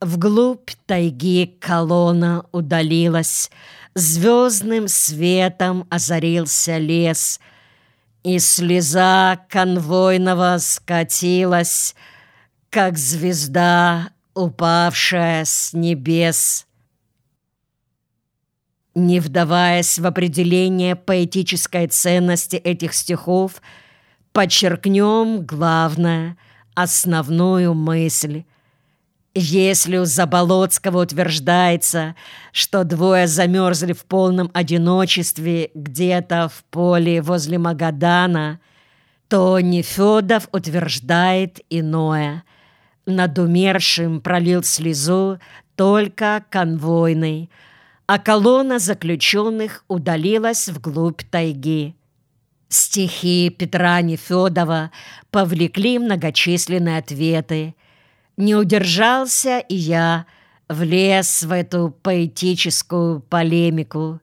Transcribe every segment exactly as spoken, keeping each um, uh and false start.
Вглубь тайги колонна удалилась, звездным светом озарился лес, и слеза конвойного скатилась, как звезда, упавшая с небес. Не вдаваясь в определение поэтической ценности этих стихов, подчеркнем главное, основную мысль. Если у Заболоцкого утверждается, что двое замерзли в полном одиночестве где-то в поле возле Магадана, то Нефёдов утверждает иное. Над умершим пролил слезу только конвойный, а колонна заключенных удалилась вглубь тайги. Стихи Петра Нефёдова повлекли многочисленные ответы. Не удержался и я, влез в эту поэтическую полемику.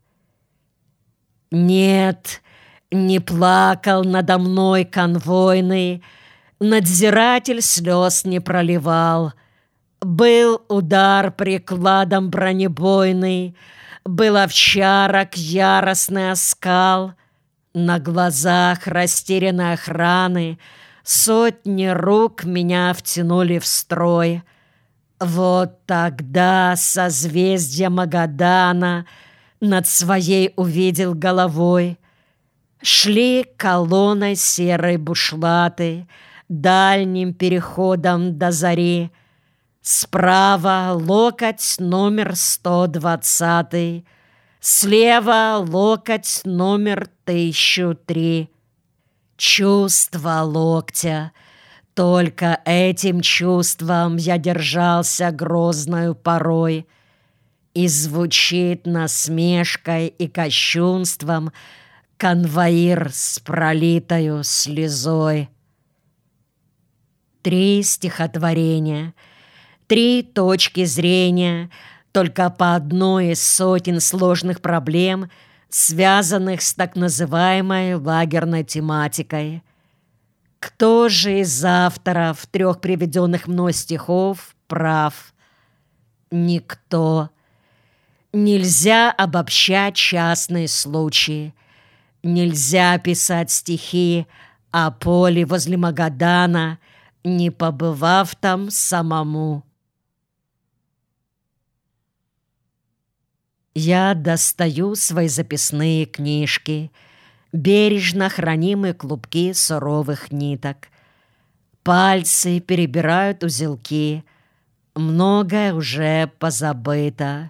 Нет, не плакал надо мной конвойный, надзиратель слез не проливал. Был удар прикладом бронебойный, был овчарок яростный оскал. На глазах растерянной охраны сотни рук меня втянули в строй. Вот тогда созвездие Магадана над своей увидел головой. Шли колонной серой бушлаты дальним переходом до зари. Справа локоть номер сто двадцатый, слева локоть номер тысяча три. Чувство локтя. Только этим чувством я держался грозною порой. И звучит насмешкой и кощунством конвоир с пролитою слезой. Три стихотворения, три точки зрения, только по одной из сотен сложных проблем, связанных с так называемой лагерной тематикой. Кто же из авторов трех приведенных мной стихов прав? Никто. Нельзя обобщать частные случаи. Нельзя писать стихи о поле возле Магадана, не побывав там самому. Я достаю свои записные книжки, бережно хранимые клубки суровых ниток. Пальцы перебирают узелки, многое уже позабыто.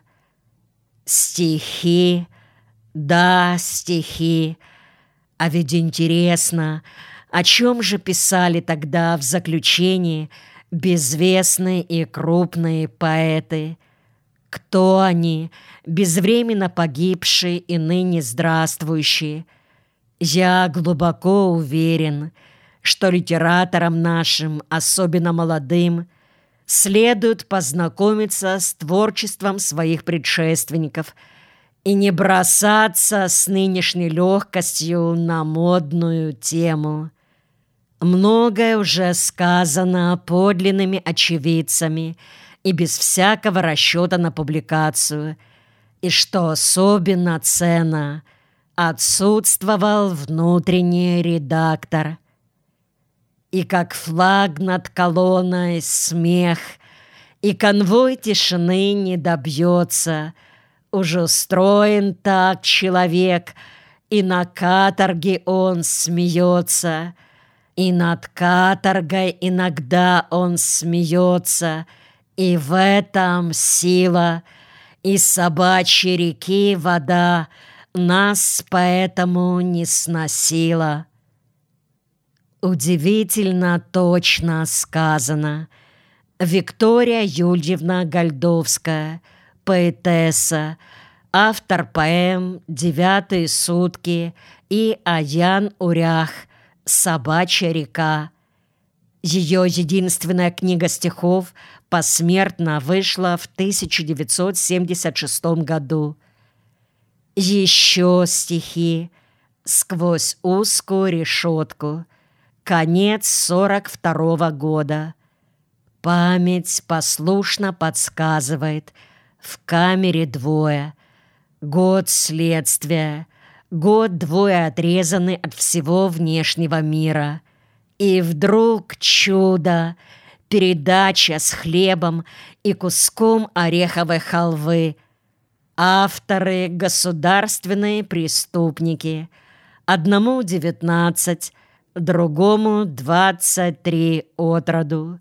Стихи, да, стихи, а ведь интересно, о чем же писали тогда в заключении безвестные и крупные поэты? Кто они, безвременно погибшие и ныне здравствующие? Я глубоко уверен, что литераторам нашим, особенно молодым, следует познакомиться с творчеством своих предшественников и не бросаться с нынешней легкостью на модную тему. Многое уже сказано подлинными очевидцами и без всякого расчета на публикацию, и, что особенно ценно, отсутствовал внутренний редактор. И как флаг над колонной смех, и конвой тишины не добьется. Уже устроен так человек, и на каторге он смеется, и над каторгой иногда он смеется, и в этом сила, и собачьей реки вода нас поэтому не сносила. Удивительно точно сказано. Виктория Юльевна Гольдовская, поэтесса, автор поэм «Девятые сутки» и Аян Урях «Собачья река». Ее единственная книга стихов посмертно вышла в тысяча девятьсот семьдесят шестом году. Еще стихи «Сквозь узкую решетку», конец сорок второго года. Память послушно подсказывает: в камере двое. Год следствия, год двое отрезаны от всего внешнего мира. И вдруг чудо, передача с хлебом и куском ореховой халвы. Авторы — государственные преступники. Одному девятнадцать, другому двадцать три от роду.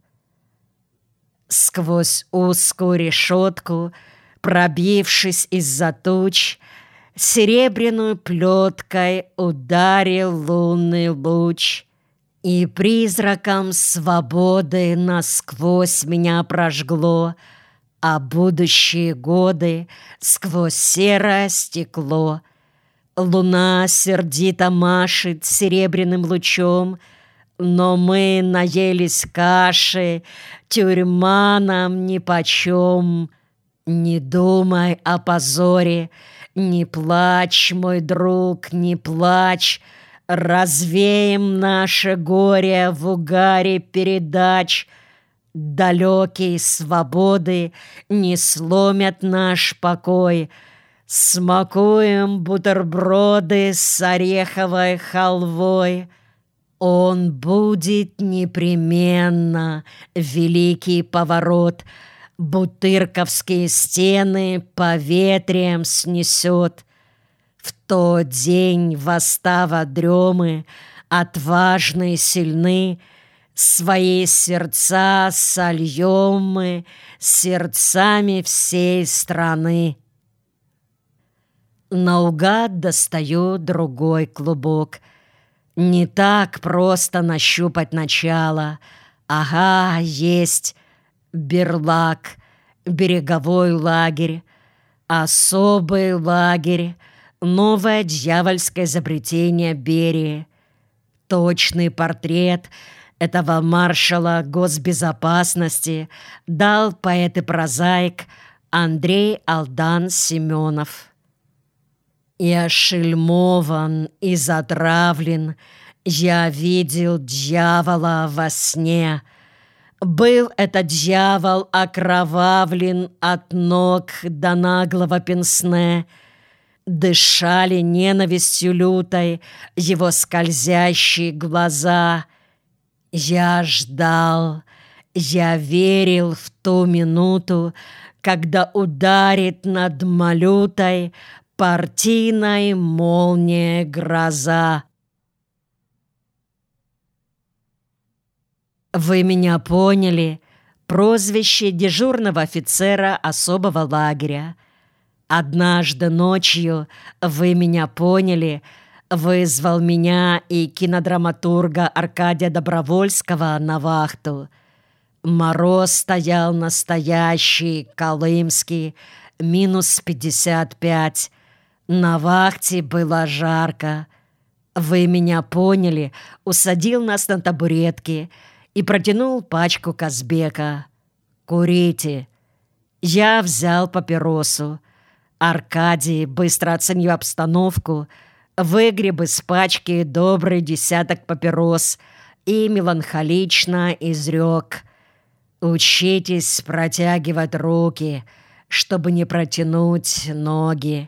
Сквозь узкую решетку, пробившись из-за туч, серебряную плеткой ударил лунный луч, и призраком свободы насквозь меня прожгло, а будущие годы сквозь серое стекло. Луна сердито машет серебряным лучом, но мы наелись каши, тюрьма нам нипочем. Не думай о позоре, не плачь, мой друг, не плачь. Развеем наше горе в угаре передач. Далекие свободы не сломят наш покой. Смакуем бутерброды с ореховой халвой. Он будет непременно, великий поворот. Бутырковские стены по ветрям снесет. В тот день восстава дремы, отважны и сильны, свои сердца сольем мы сердцами всей страны. Наугад достаю другой клубок. Не так просто нащупать начало. Ага, есть берлаг, береговой лагерь, особый лагерь, новое дьявольское изобретение Берии. Точный портрет этого маршала госбезопасности дал поэт и прозаик Андрей Алдан Семенов. Я шельмован и затравлен, я видел дьявола во сне. Был этот дьявол окровавлен от ног до наглого пенсне. Дышали ненавистью лютой его скользящие глаза. Я ждал, я верил в ту минуту, когда ударит над малютой партийной молния гроза. Вы меня поняли. Прозвище дежурного офицера особого лагеря. Однажды ночью, вы меня поняли, вызвал меня и кинодраматурга Аркадия Добровольского на вахту. Мороз стоял настоящий, колымский, минус пятьдесят пять. На вахте было жарко. Вы меня поняли, усадил нас на табуретки и протянул пачку Казбека. «Курите». Я взял папиросу. Аркадий, быстро оценив обстановку, выгреб из пачки добрый десяток папирос и меланхолично изрек: «Учитесь протягивать руки, чтобы не протянуть ноги».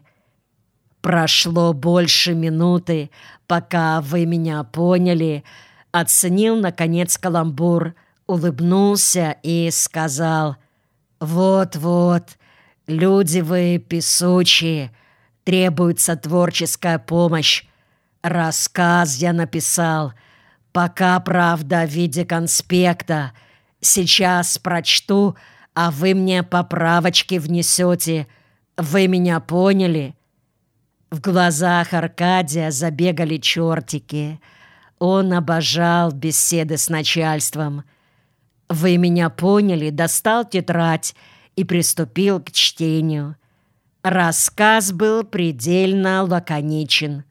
Прошло больше минуты, пока вы меня поняли, оценил, наконец, каламбур, улыбнулся и сказал: «Вот-вот, люди вы песучие, требуется творческая помощь. Рассказ я написал, пока, правда, в виде конспекта. Сейчас прочту, а вы мне поправочки внесете. Вы меня поняли?» В глазах Аркадия забегали чертики. Он обожал беседы с начальством. «Вы меня поняли», достал тетрадь и приступил к чтению. Рассказ был предельно лаконичен.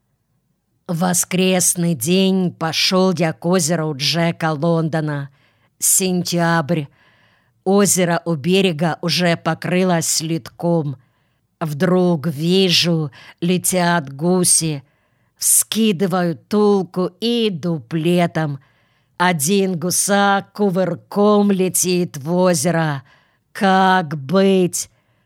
Воскресный день пошел я к озеру Джека Лондона. Сентябрь. Озеро у берега уже покрылось ледком. Вдруг вижу, летят гуси, вскидывают тулку и дуплетом. Один гусак кувырком летит в озеро. Как быть?